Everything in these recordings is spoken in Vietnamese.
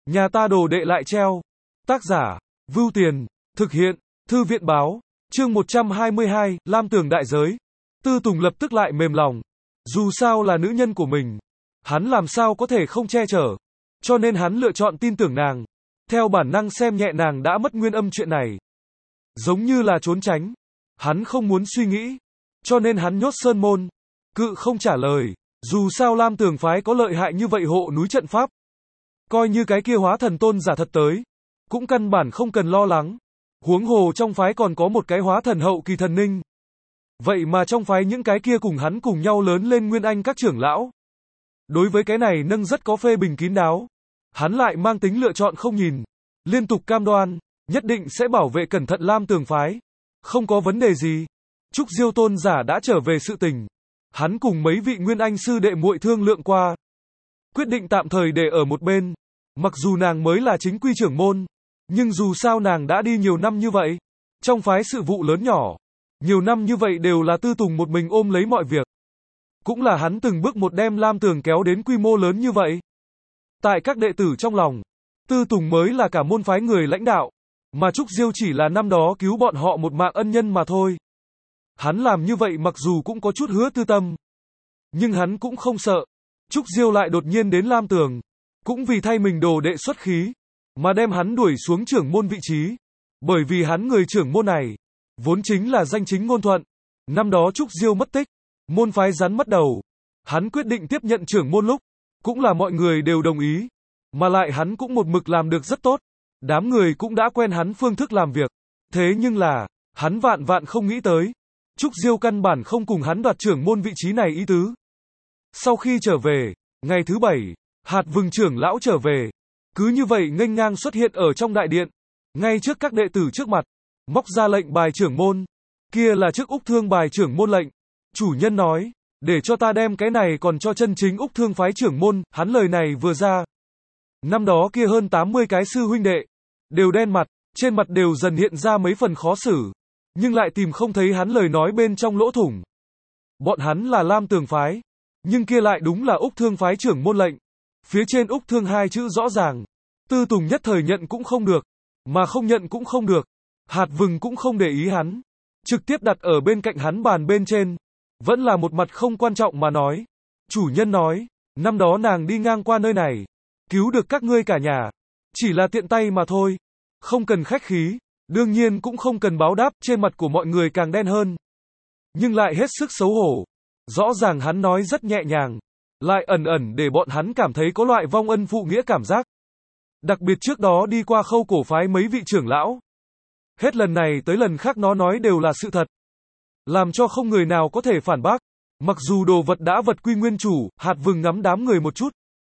Nhà ta đồ đệ lại treo. Tác giả, Vưu Tiền, thực hiện, Thư viện báo, chương 122, Lam Tường đại giới. Tư Tùng lập tức lại mềm lòng. Dù sao là nữ nhân của mình, hắn làm sao có thể không che chở. Cho nên hắn lựa chọn tin tưởng nàng. Theo bản năng xem nhẹ nàng đã mất nguyên âm chuyện này. Giống như là trốn tránh. Hắn không muốn suy nghĩ. Cho nên hắn nhốt sơn môn. Cự không trả lời. Dù sao Lam Tường phái có lợi hại như vậy hộ núi trận pháp. Coi như cái kia hóa thần tôn giả thật tới. Cũng căn bản không cần lo lắng. Huống hồ trong phái còn có một cái hóa thần hậu kỳ thần ninh. Vậy mà trong phái những cái kia cùng hắn cùng nhau lớn lên nguyên anh các trưởng lão. Đối với cái này nâng rất có phê bình kín đáo. Hắn lại mang tính lựa chọn không nhìn. Liên tục cam đoan, nhất định sẽ bảo vệ cẩn thận Lam Tường phái. Không có vấn đề gì. Trúc Diêu tôn giả đã trở về sự tình. Hắn cùng mấy vị nguyên anh sư đệ muội thương lượng qua. Quyết định tạm thời để ở một bên. Mặc dù nàng mới là chính quy trưởng môn. Nhưng dù sao nàng đã đi nhiều năm như vậy. Trong phái sự vụ lớn nhỏ. Nhiều năm như vậy đều là Tư Tùng một mình ôm lấy mọi việc. Cũng là hắn từng bước một đem Lam Tường kéo đến quy mô lớn như vậy. Tại các đệ tử trong lòng, Tư Tùng mới là cả môn phái người lãnh đạo. Mà Trúc Diêu chỉ là năm đó cứu bọn họ một mạng ân nhân mà thôi. Hắn làm như vậy mặc dù cũng có chút hứa tư tâm. Nhưng hắn cũng không sợ. Trúc Diêu lại đột nhiên đến Lam Tường. Cũng vì thay mình đồ đệ xuất khí. Mà đem hắn đuổi xuống trưởng môn vị trí. Bởi vì hắn người trưởng môn này. Vốn chính là danh chính ngôn thuận. Năm đó Trúc Diêu mất tích. Môn phái rắn mất đầu. Hắn quyết định tiếp nhận trưởng môn lúc. Cũng là mọi người đều đồng ý. Mà lại hắn cũng một mực làm được rất tốt. Đám người cũng đã quen hắn phương thức làm việc. Thế nhưng là, hắn vạn vạn không nghĩ tới. Trúc Diêu căn bản không cùng hắn đoạt trưởng môn vị trí này ý tứ. Sau khi trở về, ngày thứ 7, Hạt Vừng trưởng lão trở về. Cứ như vậy nghênh ngang xuất hiện ở trong đại điện. Ngay trước các đệ tử trước mặt. Móc ra lệnh bài trưởng môn. Kia là chiếc Úc Thương bài trưởng môn lệnh. Chủ nhân nói, để cho ta đem cái này còn cho chân chính Úc Thương phái trưởng môn. Hắn lời này vừa ra. Năm đó kia hơn 80 cái sư huynh đệ. Đều đen mặt, trên mặt đều dần hiện ra mấy phần khó xử. Nhưng lại tìm không thấy hắn lời nói bên trong lỗ thủng. Bọn hắn là Lam Tường phái. Nhưng kia lại đúng là Úc Thương phái trưởng môn lệnh. Phía trên Úc Thương hai chữ rõ ràng. Tư Tùng nhất thời nhận cũng không được. Mà không nhận cũng không được. Hạt Vừng cũng không để ý hắn. Trực tiếp đặt ở bên cạnh hắn bàn bên trên. Vẫn là một mặt không quan trọng mà nói. Chủ nhân nói, năm đó nàng đi ngang qua nơi này. Cứu được các ngươi cả nhà. Chỉ là tiện tay mà thôi. Không cần khách khí. Đương nhiên cũng không cần báo đáp. Trên mặt của mọi người càng đen hơn. Nhưng lại hết sức xấu hổ. Rõ ràng hắn nói rất nhẹ nhàng. Lại ẩn ẩn để bọn hắn cảm thấy có loại vong ân phụ nghĩa cảm giác. Đặc biệt trước đó đi qua Khâu Cổ phái mấy vị trưởng lão. Hết lần này tới lần khác nó nói đều là sự thật. Làm cho không người nào có thể phản bác. Mặc dù đồ vật đã vật quy nguyên chủ, Hạt Vừng ngắm đám người một chút.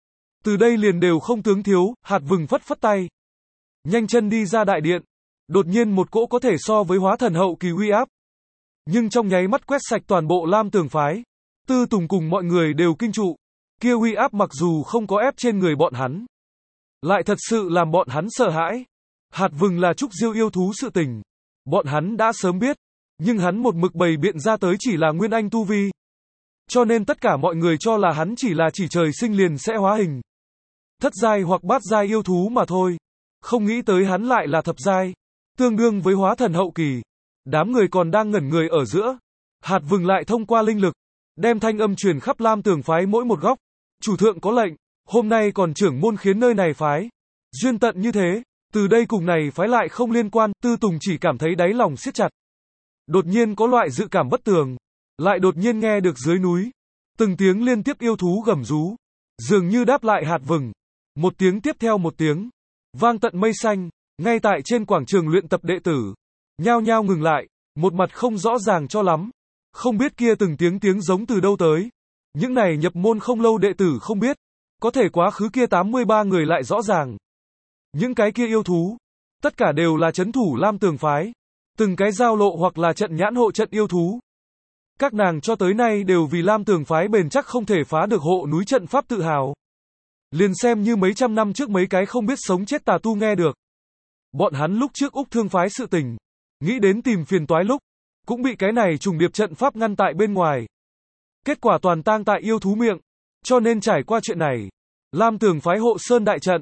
Từ đây liền đều không tướng thiếu, Hạt Vừng phất phất tay. Nhanh chân đi ra đại điện. Đột nhiên một cỗ có thể so với hóa thần hậu kỳ uy áp. Nhưng trong nháy mắt quét sạch toàn bộ Lam Tường phái. Tư Tùng cùng mọi người đều kinh trụ. Kia uy áp mặc dù không có ép trên người bọn hắn. Lại thật sự làm bọn hắn sợ hãi. Hạt Vừng là Trúc Diêu yêu thú sự tình. Bọn hắn đã sớm biết. Nhưng hắn một mực bày biện ra tới chỉ là nguyên anh tu vi. Cho nên tất cả mọi người cho là hắn chỉ là chỉ trời sinh liền sẽ hóa hình. Thất giai hoặc bát giai yêu thú mà thôi. Không nghĩ tới hắn lại là thập giai. Tương đương với hóa thần hậu kỳ. Đám người còn đang ngẩn người ở giữa. Hạt Vừng lại thông qua linh lực. Đem thanh âm truyền khắp Lam Tường phái mỗi một góc. Chủ thượng có lệnh. Hôm nay còn trưởng môn khiến nơi này phái. Duyên tận như thế. Từ đây cùng này phái lại không liên quan. Tư Tùng chỉ cảm thấy đáy lòng siết chặt. Đột nhiên có loại dự cảm bất tường. Lại đột nhiên nghe được dưới núi. Từng tiếng liên tiếp yêu thú gầm rú. Dường như đáp lại Hạt Vừng. Một tiếng tiếp theo một tiếng. Vang tận mây xanh. Ngay tại trên quảng trường luyện tập đệ tử. Nhao nhao ngừng lại. Một mặt không rõ ràng cho lắm. Không biết kia từng tiếng giống từ đâu tới. Những này nhập môn không lâu đệ tử không biết. Có thể quá khứ kia 83 người lại rõ ràng. Những cái kia yêu thú. Tất cả đều là trấn thủ Lam Tường phái. Từng cái giao lộ hoặc là trận nhãn hộ trận yêu thú. Các nàng cho tới nay đều vì Lam Tường phái bền chắc không thể phá được hộ núi trận pháp tự hào. Liền xem như mấy trăm năm trước mấy cái không biết sống chết tà tu nghe được. Bọn hắn lúc trước Úc Thương phái sự tình. Nghĩ đến tìm phiền toái lúc. Cũng bị cái này trùng điệp trận pháp ngăn tại bên ngoài. Kết quả toàn tang tại yêu thú miệng. Cho nên trải qua chuyện này. Lam Tường phái hộ sơn đại trận.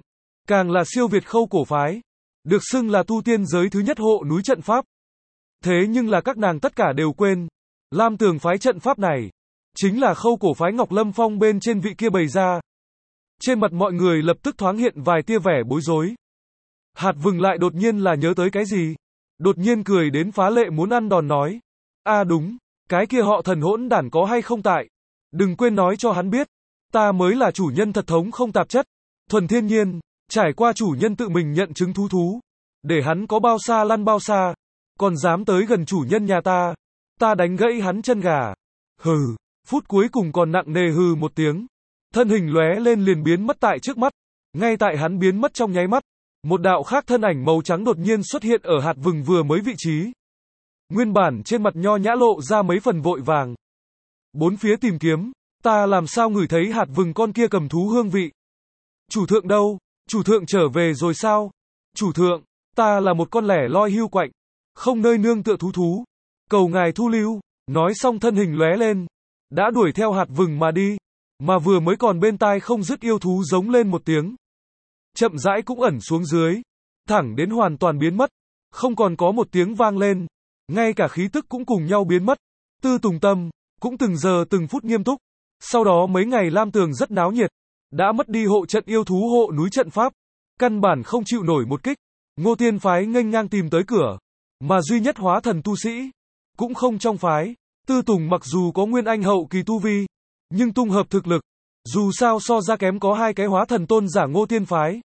càng là siêu việt Khâu cổ phái, được xưng là tu tiên giới thứ nhất hộ núi trận pháp. Thế nhưng là các nàng tất cả đều quên, Lam Tường phái trận pháp này, chính là Khâu cổ phái Ngọc Lâm Phong bên trên vị kia bày ra. Trên mặt mọi người lập tức thoáng hiện vài tia vẻ bối rối. Hạt Vừng lại đột nhiên là nhớ tới cái gì? Đột nhiên cười đến phá lệ muốn ăn đòn nói. Đúng, cái kia họ Thần hỗn đản có hay không tại? Đừng quên nói cho hắn biết, ta mới là chủ nhân thật thống không tạp chất, thuần thiên nhiên, trải qua chủ nhân tự mình nhận chứng thú. Để hắn có bao xa lăn bao xa, còn dám tới gần chủ nhân nhà ta đánh gãy hắn chân gà. Hừ, phút cuối cùng còn nặng nề hừ một tiếng. Thân hình lóe lên liền biến mất tại trước mắt. Ngay tại hắn biến mất trong nháy mắt, một đạo khác thân ảnh màu trắng đột nhiên xuất hiện ở Hạt Vừng vừa mới vị trí. Nguyên bản trên mặt nho nhã lộ ra mấy phần vội vàng. Bốn phía tìm kiếm, ta làm sao ngửi thấy Hạt Vừng con kia cầm thú hương vị. Chủ thượng đâu? Chủ thượng trở về rồi sao? Chủ thượng, ta là một con lẻ loi hưu quạnh, không nơi nương tựa thú. Cầu ngài thu lưu. Nói xong thân hình lóe lên, đã đuổi theo Hạt Vừng mà đi. Mà vừa mới còn bên tai không dứt yêu thú giống lên một tiếng. Chậm rãi cũng ẩn xuống dưới, thẳng đến hoàn toàn biến mất, không còn có một tiếng vang lên, ngay cả khí tức cũng cùng nhau biến mất. Tư Tùng tâm, cũng từng giờ từng phút nghiêm túc. Sau đó mấy ngày Lam Tường rất náo nhiệt, đã mất đi hộ trận yêu thú hộ núi trận pháp, căn bản không chịu nổi một kích. Ngô Tiên phái nghênh ngang tìm tới cửa, mà duy nhất hóa thần tu sĩ, cũng không trong phái. Tư Tùng mặc dù có nguyên anh hậu kỳ tu vi, nhưng tung hợp thực lực, dù sao so ra kém có hai cái hóa thần tôn giả Ngô Tiên phái.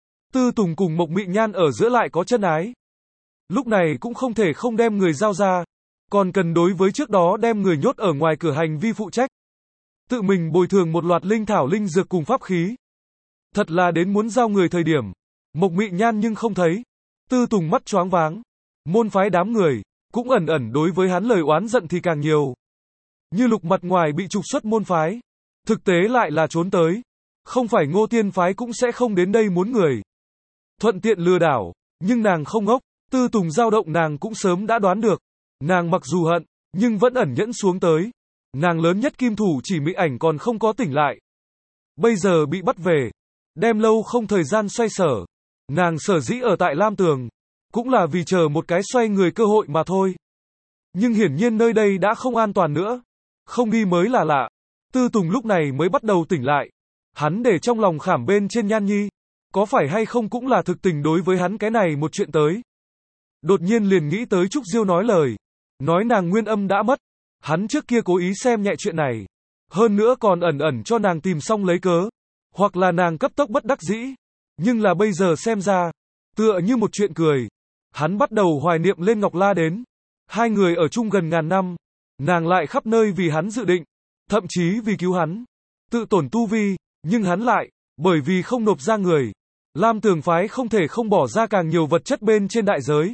Tư Tùng cùng Mộc Mị Nhan ở giữa lại có chân ái. Lúc này cũng không thể không đem người giao ra, còn cần đối với trước đó đem người nhốt ở ngoài cửa hành vi phụ trách. Tự mình bồi thường một loạt linh thảo linh dược cùng pháp khí. Thật là đến muốn giao người thời điểm, Mộc Mị Nhan nhưng không thấy. Tư Tùng mắt choáng váng. Môn phái đám người, cũng ẩn ẩn đối với hắn lời oán giận thì càng nhiều. Như Lục mặt ngoài bị trục xuất môn phái, thực tế lại là trốn tới. Không phải Ngô Tiên phái cũng sẽ không đến đây muốn người. Thuận tiện lừa đảo, nhưng nàng không ngốc. Tư Tùng dao động nàng cũng sớm đã đoán được. Nàng mặc dù hận, nhưng vẫn ẩn nhẫn xuống tới. Nàng lớn nhất kim thủ chỉ Mị Ảnh còn không có tỉnh lại. Bây giờ bị bắt về, đem lâu không thời gian xoay sở. Nàng sở dĩ ở tại Lam Tường, cũng là vì chờ một cái xoay người cơ hội mà thôi. Nhưng hiển nhiên nơi đây đã không an toàn nữa. Không đi mới là lạ. Tư Tùng lúc này mới bắt đầu tỉnh lại. Hắn để trong lòng khảm bên trên Nhan Nhi. Có phải hay không cũng là thực tình đối với hắn cái này một chuyện tới. Đột nhiên liền nghĩ tới Trúc Diêu nói lời. Nói nàng nguyên âm đã mất. Hắn trước kia cố ý xem nhẹ chuyện này. Hơn nữa còn ẩn ẩn cho nàng tìm xong lấy cớ. Hoặc là nàng cấp tốc bất đắc dĩ. Nhưng là bây giờ xem ra, tựa như một chuyện cười. Hắn bắt đầu hoài niệm lên Ngọc La đến. Hai người ở chung gần ngàn năm. Nàng lại khắp nơi vì hắn dự định. Thậm chí vì cứu hắn. Tự tổn tu vi. Nhưng hắn lại, bởi vì không nộp ra người. Lam Tường phái không thể không bỏ ra càng nhiều vật chất bên trên đại giới.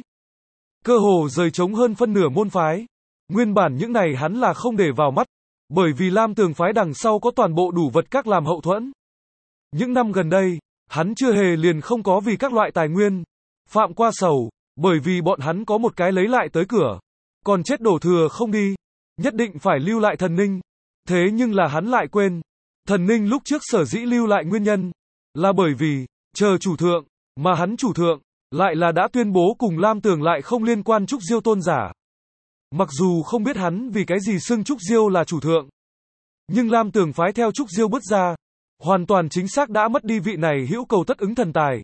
Cơ hồ rời trống hơn phân nửa môn phái. Nguyên bản những này hắn là không để vào mắt. Bởi vì Lam Tường phái đằng sau có toàn bộ đủ vật các làm hậu thuẫn. Những năm gần đây, hắn chưa hề liền không có vì các loại tài nguyên phạm qua sầu, bởi vì bọn hắn có một cái lấy lại tới cửa. Còn chết đổ thừa không đi, nhất định phải lưu lại thần ninh. Thế nhưng là hắn lại quên, thần ninh lúc trước sở dĩ lưu lại nguyên nhân, là bởi vì, chờ chủ thượng, mà hắn chủ thượng, lại là đã tuyên bố cùng Lam Tường lại không liên quan Trúc Diêu tôn giả. Mặc dù không biết hắn vì cái gì xưng Trúc Diêu là chủ thượng, nhưng Lam Tường phái theo Trúc Diêu bứt ra, hoàn toàn chính xác đã mất đi vị này hữu cầu tất ứng thần tài.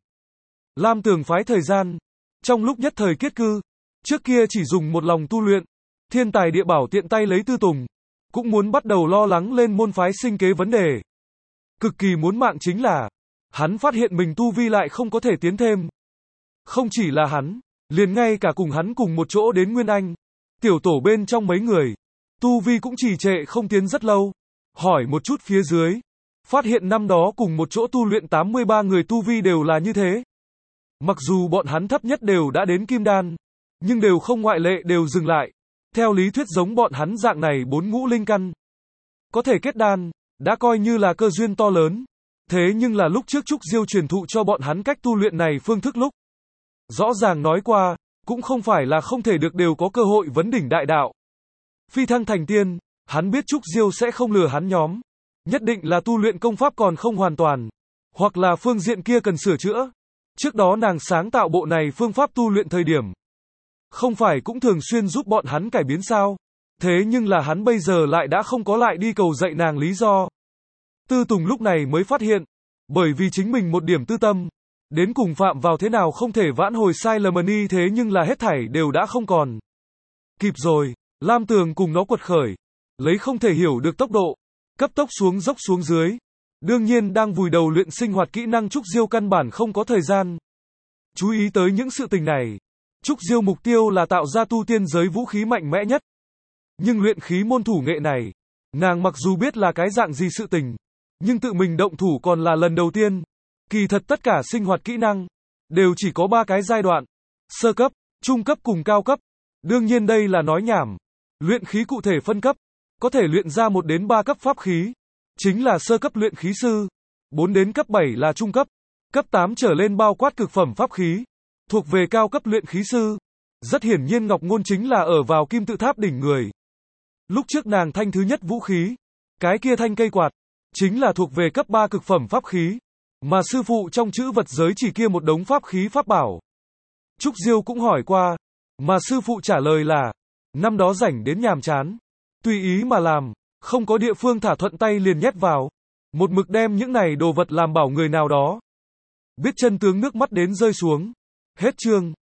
Lam Tường phái thời gian, trong lúc nhất thời kiết cư, trước kia chỉ dùng một lòng tu luyện, thiên tài địa bảo tiện tay lấy Tư Tùng, cũng muốn bắt đầu lo lắng lên môn phái sinh kế vấn đề. Cực kỳ muốn mạng chính là, hắn phát hiện mình tu vi lại không có thể tiến thêm. Không chỉ là hắn, liền ngay cả cùng hắn cùng một chỗ đến Nguyên Anh, tiểu tổ bên trong mấy người, tu vi cũng trì trệ không tiến rất lâu. Hỏi một chút phía dưới, phát hiện năm đó cùng một chỗ tu luyện 83 người tu vi đều là như thế. Mặc dù bọn hắn thấp nhất đều đã đến kim đan, nhưng đều không ngoại lệ đều dừng lại. Theo lý thuyết giống bọn hắn dạng này 4 ngũ linh căn, có thể kết đan, đã coi như là cơ duyên to lớn. Thế nhưng là lúc trước Trúc Diêu truyền thụ cho bọn hắn cách tu luyện này phương thức lúc. Rõ ràng nói qua, cũng không phải là không thể được đều có cơ hội vấn đỉnh đại đạo. Phi thăng thành tiên, hắn biết Trúc Diêu sẽ không lừa hắn nhóm. Nhất định là tu luyện công pháp còn không hoàn toàn. hoặc là phương diện kia cần sửa chữa. Trước đó nàng sáng tạo bộ này phương pháp tu luyện thời điểm. Không phải cũng thường xuyên giúp bọn hắn cải biến sao? Thế nhưng là hắn bây giờ lại đã không có lại đi cầu dạy nàng lý do. Tư Tùng lúc này mới phát hiện, bởi vì chính mình một điểm tư tâm, đến cùng phạm vào thế nào không thể vãn hồi sai lầm ni thế nhưng là hết thảy đều đã không còn. Kịp rồi, Lam Tường cùng nó quật khởi, lấy không thể hiểu được tốc độ, cấp tốc xuống dốc xuống dưới. Đương nhiên đang vùi đầu luyện sinh hoạt kỹ năng Trúc Diêu căn bản không có thời gian chú ý tới những sự tình này. Trúc Diêu mục tiêu là tạo ra tu tiên giới vũ khí mạnh mẽ nhất. Nhưng luyện khí môn thủ nghệ này, nàng mặc dù biết là cái dạng gì sự tình, nhưng tự mình động thủ còn là lần đầu tiên. Kỳ thật tất cả sinh hoạt kỹ năng đều chỉ có 3 cái giai đoạn: sơ cấp, trung cấp cùng cao cấp. Đương nhiên đây là nói nhảm. Luyện khí cụ thể phân cấp, có thể luyện ra 1 đến 3 cấp pháp khí, chính là sơ cấp luyện khí sư, 4 đến cấp 7 là trung cấp, cấp 8 trở lên bao quát cực phẩm pháp khí, thuộc về cao cấp luyện khí sư. Rất hiển nhiên Ngọc Ngôn chính là ở vào kim tự tháp đỉnh người. Lúc trước nàng thanh thứ nhất vũ khí, cái kia thanh cây quạt, chính là thuộc về cấp 3 cực phẩm pháp khí, mà sư phụ trong chữ vật giới chỉ kia một đống pháp khí pháp bảo. Trúc Diêu cũng hỏi qua, mà sư phụ trả lời là, năm đó rảnh đến nhàm chán, tùy ý mà làm, không có địa phương thả thuận tay liền nhét vào, một mực đem những này đồ vật làm bảo người nào đó biết chân tướng nước mắt đến rơi xuống. Hết chương.